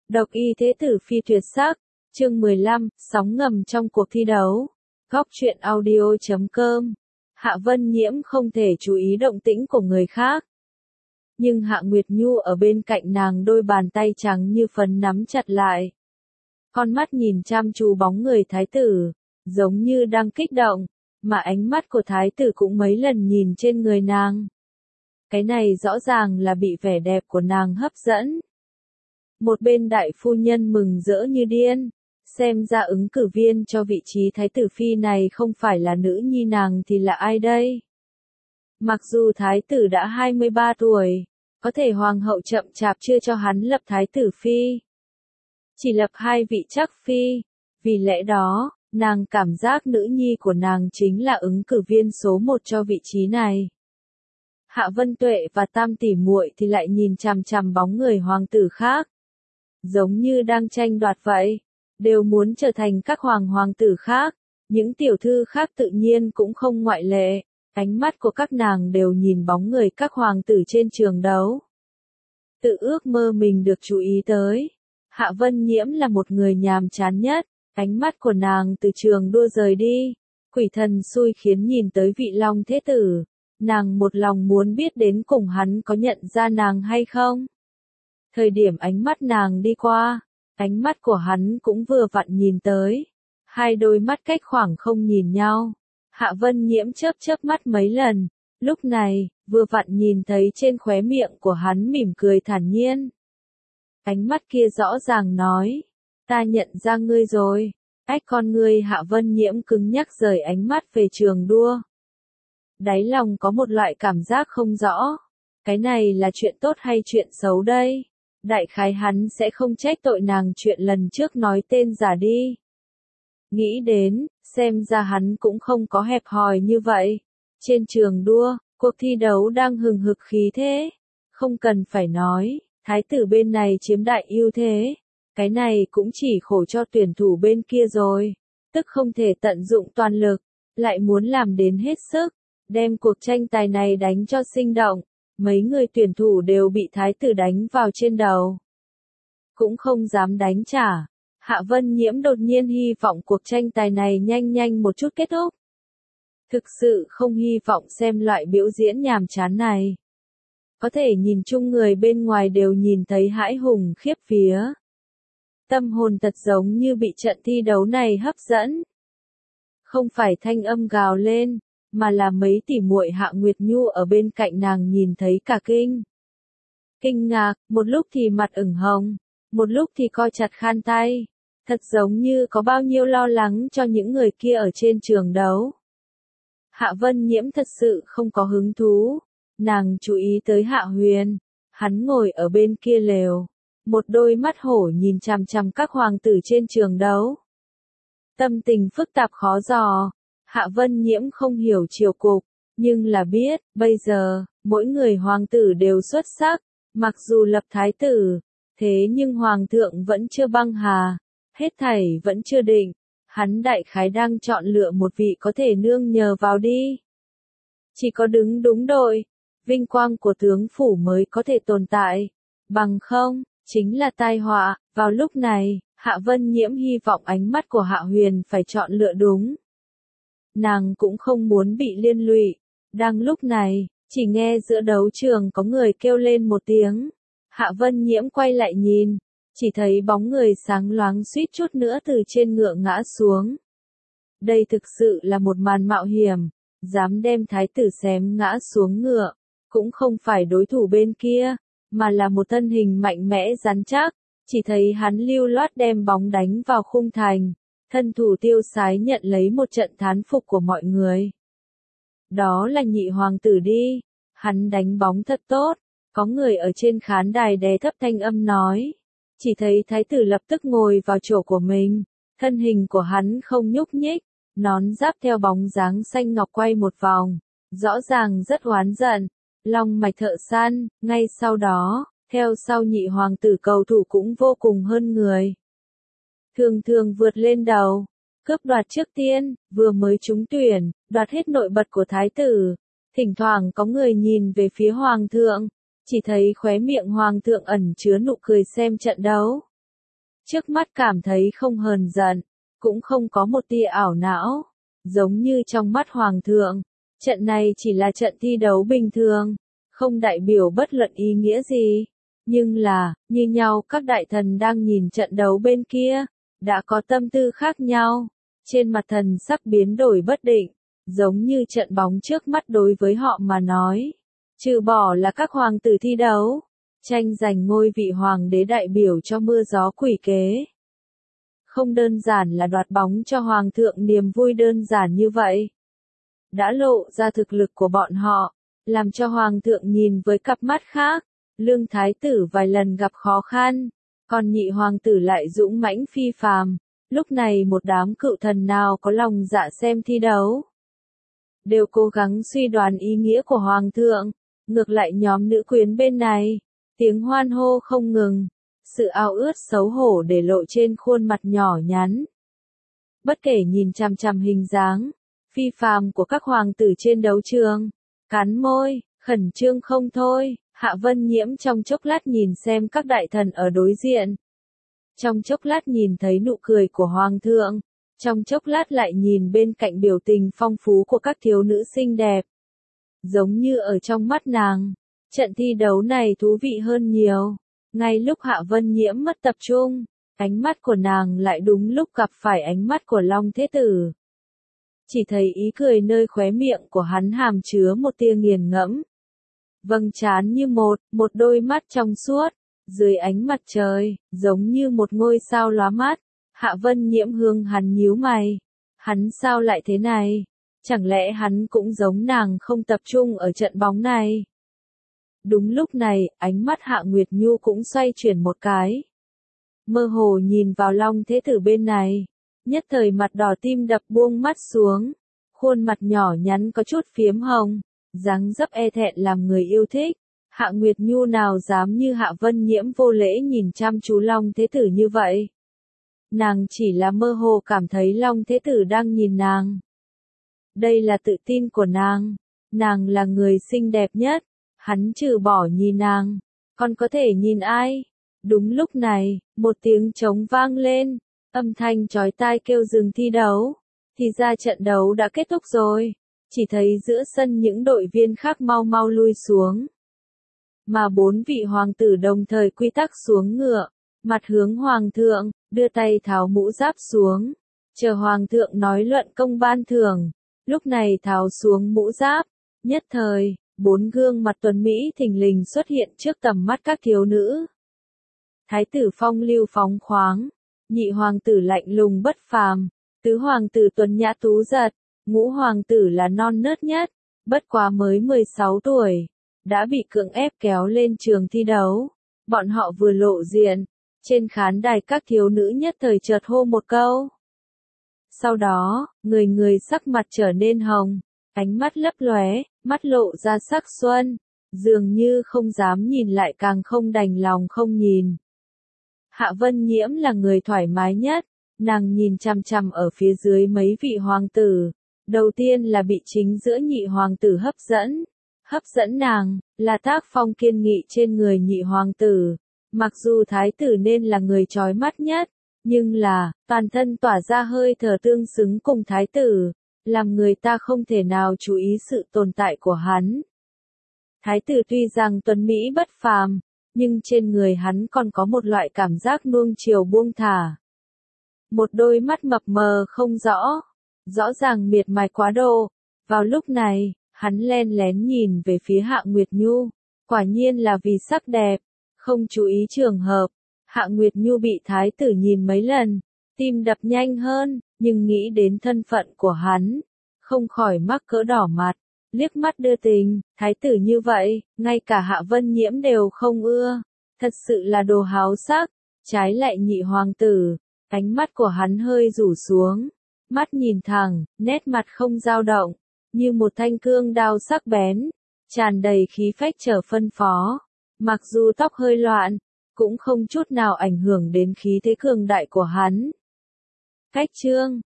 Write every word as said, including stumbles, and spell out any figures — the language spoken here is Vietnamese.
Độc y thế tử phi tuyệt sắc, chương mười lăm, sóng ngầm trong cuộc thi đấu. Góc truyện audio chấm com. Hạ Vân Nhiễm không thể chú ý động tĩnh của người khác. Nhưng Hạ Nguyệt Nhu ở bên cạnh nàng, đôi bàn tay trắng như phấn nắm chặt lại. Con mắt nhìn chăm chú bóng người thái tử, giống như đang kích động, mà ánh mắt của thái tử cũng mấy lần nhìn trên người nàng. Cái này rõ ràng là bị vẻ đẹp của nàng hấp dẫn. Một bên đại phu nhân mừng rỡ như điên, xem ra ứng cử viên cho vị trí thái tử phi này không phải là nữ nhi nàng thì là ai đây? Mặc dù thái tử đã hai mươi ba tuổi, có thể hoàng hậu chậm chạp chưa cho hắn lập thái tử phi. Chỉ lập hai vị chắc phi, vì lẽ đó, nàng cảm giác nữ nhi của nàng chính là ứng cử viên số một cho vị trí này. Hạ Vân Tuệ và Tam tỷ muội thì lại nhìn chằm chằm bóng người hoàng tử khác. Giống như đang tranh đoạt vậy, đều muốn trở thành các hoàng hoàng tử khác, những tiểu thư khác tự nhiên cũng không ngoại lệ, ánh mắt của các nàng đều nhìn bóng người các hoàng tử trên trường đấu. Tự ước mơ mình được chú ý tới, Hạ Vân Nhiễm là một người nhàm chán nhất, ánh mắt của nàng từ trường đua rời đi, quỷ thần xui khiến nhìn tới vị Long Thế Tử, nàng một lòng muốn biết đến cùng hắn có nhận ra nàng hay không. Thời điểm ánh mắt nàng đi qua, ánh mắt của hắn cũng vừa vặn nhìn tới. Hai đôi mắt cách khoảng không nhìn nhau. Hạ Vân Nhiễm chớp chớp mắt mấy lần. Lúc này, vừa vặn nhìn thấy trên khóe miệng của hắn mỉm cười thản nhiên. Ánh mắt kia rõ ràng nói. Ta nhận ra ngươi rồi. Ách con ngươi Hạ Vân Nhiễm cứng nhắc rời ánh mắt về trường đua. Đáy lòng có một loại cảm giác không rõ. Cái này là chuyện tốt hay chuyện xấu đây? Đại khái hắn sẽ không trách tội nàng chuyện lần trước nói tên giả đi. Nghĩ đến, xem ra hắn cũng không có hẹp hòi như vậy. Trên trường đua, cuộc thi đấu đang hừng hực khí thế. Không cần phải nói, thái tử bên này chiếm đại ưu thế. Cái này cũng chỉ khổ cho tuyển thủ bên kia rồi. Tức không thể tận dụng toàn lực, lại muốn làm đến hết sức, đem cuộc tranh tài này đánh cho sinh động. Mấy người tuyển thủ đều bị thái tử đánh vào trên đầu. Cũng không dám đánh trả. Hạ Vân Nhiễm đột nhiên hy vọng cuộc tranh tài này nhanh nhanh một chút kết thúc. Thực sự không hy vọng xem loại biểu diễn nhàm chán này. Có thể nhìn chung người bên ngoài đều nhìn thấy hãi hùng khiếp vía. Tâm hồn thật giống như bị trận thi đấu này hấp dẫn. Không phải thanh âm gào lên, mà là mấy tỷ muội Hạ Nguyệt Nhu ở bên cạnh nàng nhìn thấy cả kinh. Kinh ngạc, một lúc thì mặt ửng hồng, một lúc thì co chặt khan tay, thật giống như có bao nhiêu lo lắng cho những người kia ở trên trường đấu. Hạ Vân Nhiễm thật sự không có hứng thú, nàng chú ý tới Hạ Huyền, hắn ngồi ở bên kia lều, một đôi mắt hổ nhìn chằm chằm các hoàng tử trên trường đấu. Tâm tình phức tạp khó dò. Hạ Vân Nhiễm không hiểu triều cục, nhưng là biết, bây giờ, mỗi người hoàng tử đều xuất sắc, mặc dù lập thái tử, thế nhưng hoàng thượng vẫn chưa băng hà, hết thảy vẫn chưa định, hắn đại khái đang chọn lựa một vị có thể nương nhờ vào đi. Chỉ có đứng đúng đội, vinh quang của tướng phủ mới có thể tồn tại, bằng không, chính là tai họa. Vào lúc này, Hạ Vân Nhiễm hy vọng ánh mắt của Hạ Huyền phải chọn lựa đúng. Nàng cũng không muốn bị liên lụy. Đang lúc này, chỉ nghe giữa đấu trường có người kêu lên một tiếng. Hạ Vân Nhiễm quay lại nhìn, chỉ thấy bóng người sáng loáng suýt chút nữa từ trên ngựa ngã xuống. Đây thực sự là một màn mạo hiểm, dám đem thái tử xém ngã xuống ngựa, cũng không phải đối thủ bên kia, mà là một thân hình mạnh mẽ rắn chắc, chỉ thấy hắn lưu loát đem bóng đánh vào khung thành. Thân thủ tiêu sái nhận lấy một trận thán phục của mọi người. Đó là nhị hoàng tử đi, hắn đánh bóng thật tốt, có người ở trên khán đài đè thấp thanh âm nói. Chỉ thấy thái tử lập tức ngồi vào chỗ của mình, thân hình của hắn không nhúc nhích, nón giáp theo bóng dáng xanh ngọc quay một vòng, rõ ràng rất oán giận, long mạch thợ săn, ngay sau đó, theo sau nhị hoàng tử cầu thủ cũng vô cùng hơn người. Thường thường vượt lên đầu, cướp đoạt trước tiên, vừa mới trúng tuyển, đoạt hết nội bật của thái tử. Thỉnh thoảng có người nhìn về phía hoàng thượng, chỉ thấy khóe miệng hoàng thượng ẩn chứa nụ cười xem trận đấu. Trước mắt cảm thấy không hờn giận, cũng không có một tia ảo não, giống như trong mắt hoàng thượng, trận này chỉ là trận thi đấu bình thường, không đại biểu bất luận ý nghĩa gì. Nhưng là, như nhau các đại thần đang nhìn trận đấu bên kia, đã có tâm tư khác nhau, trên mặt thần sắc biến đổi bất định, giống như trận bóng trước mắt đối với họ mà nói. Trừ bỏ là các hoàng tử thi đấu, tranh giành ngôi vị hoàng đế đại biểu cho mưa gió quỷ kế. Không đơn giản là đoạt bóng cho hoàng thượng niềm vui đơn giản như vậy. Đã lộ ra thực lực của bọn họ, làm cho hoàng thượng nhìn với cặp mắt khác. Lương thái tử vài lần gặp khó khăn, còn nhị hoàng tử lại dũng mãnh phi phàm. Lúc này một đám cựu thần nào có lòng dạ xem thi đấu, đều cố gắng suy đoán ý nghĩa của hoàng thượng. Ngược lại nhóm nữ quyến bên này, tiếng hoan hô không ngừng, sự ao ước xấu hổ để lộ trên khuôn mặt nhỏ nhắn. Bất kể nhìn chằm chằm hình dáng phi phàm của các hoàng tử trên đấu trường, cắn môi, khẩn trương không thôi. Hạ Vân Nhiễm trong chốc lát nhìn xem các đại thần ở đối diện, trong chốc lát nhìn thấy nụ cười của hoàng thượng, trong chốc lát lại nhìn bên cạnh biểu tình phong phú của các thiếu nữ xinh đẹp. Giống như ở trong mắt nàng, trận thi đấu này thú vị hơn nhiều. Ngay lúc Hạ Vân Nhiễm mất tập trung, ánh mắt của nàng lại đúng lúc gặp phải ánh mắt của Long Thế Tử. Chỉ thấy ý cười nơi khóe miệng của hắn hàm chứa một tia nghiền ngẫm. Vầng trán như một, một đôi mắt trong suốt, dưới ánh mặt trời, giống như một ngôi sao lóa mắt. Hạ Vân Nhiễm hướng hắn nhíu mày. Hắn sao lại thế này? Chẳng lẽ hắn cũng giống nàng không tập trung ở trận bóng này? Đúng lúc này, ánh mắt Hạ Nguyệt Nhu cũng xoay chuyển một cái. Mơ hồ nhìn vào Long Thế Tử bên này. Nhất thời mặt đỏ tim đập buông mắt xuống. Khuôn mặt nhỏ nhắn có chút phiếm hồng. Dáng dấp e thẹn làm người yêu thích. Hạ Nguyệt Nhu nào dám như Hạ Vân Nhiễm vô lễ nhìn chăm chú Long Thế Tử như vậy. Nàng chỉ là mơ hồ cảm thấy Long Thế Tử đang nhìn nàng. Đây là tự tin của nàng. Nàng là người xinh đẹp nhất. Hắn trừ bỏ nhìn nàng, còn có thể nhìn ai? Đúng lúc này, một tiếng trống vang lên, âm thanh chói tai kêu dừng thi đấu. Thì ra trận đấu đã kết thúc rồi. Chỉ thấy giữa sân những đội viên khác mau mau lui xuống. Mà bốn vị hoàng tử đồng thời quy tắc xuống ngựa, mặt hướng hoàng thượng, đưa tay tháo mũ giáp xuống. Chờ hoàng thượng nói luận công ban thưởng. Lúc này tháo xuống mũ giáp, nhất thời, bốn gương mặt tuấn Mỹ thình lình xuất hiện trước tầm mắt các thiếu nữ. Thái tử phong lưu phóng khoáng, nhị hoàng tử lạnh lùng bất phàm, tứ hoàng tử tuấn nhã tú giật, ngũ hoàng tử là non nớt nhất, bất quá mới mười sáu tuổi, đã bị cưỡng ép kéo lên trường thi đấu. Bọn họ vừa lộ diện, trên khán đài các thiếu nữ nhất thời chợt hô một câu. Sau đó, người người sắc mặt trở nên hồng, ánh mắt lấp lóe, mắt lộ ra sắc xuân, dường như không dám nhìn lại càng không đành lòng không nhìn. Hạ Vân Nhiễm là người thoải mái nhất, nàng nhìn chằm chằm ở phía dưới mấy vị hoàng tử, đầu tiên là bị chính giữa nhị hoàng tử hấp dẫn. Hấp dẫn nàng, là tác phong kiên nghị trên người nhị hoàng tử, mặc dù thái tử nên là người chói mắt nhất, nhưng là, toàn thân tỏa ra hơi thở tương xứng cùng thái tử, làm người ta không thể nào chú ý sự tồn tại của hắn. Thái tử tuy rằng tuấn Mỹ bất phàm, nhưng trên người hắn còn có một loại cảm giác nuông chiều buông thả. Một đôi mắt mập mờ không rõ, rõ ràng miệt mài quá độ. Vào lúc này, hắn len lén nhìn về phía Hạ Nguyệt Nhu, quả nhiên là vì sắc đẹp, không chú ý trường hợp. Hạ Nguyệt Nhu bị thái tử nhìn mấy lần, tim đập nhanh hơn, nhưng nghĩ đến thân phận của hắn, không khỏi mắc cỡ đỏ mặt, liếc mắt đưa tình. Thái tử như vậy, ngay cả Hạ Vân Nhiễm đều không ưa, thật sự là đồ háo sắc. Trái lại nhị hoàng tử, ánh mắt của hắn hơi rủ xuống, mắt nhìn thẳng, nét mặt không dao động, như một thanh cương đao sắc bén, tràn đầy khí phách trở phân phó. Mặc dù tóc hơi loạn, cũng không chút nào ảnh hưởng đến khí thế cường đại của hắn. Cách chương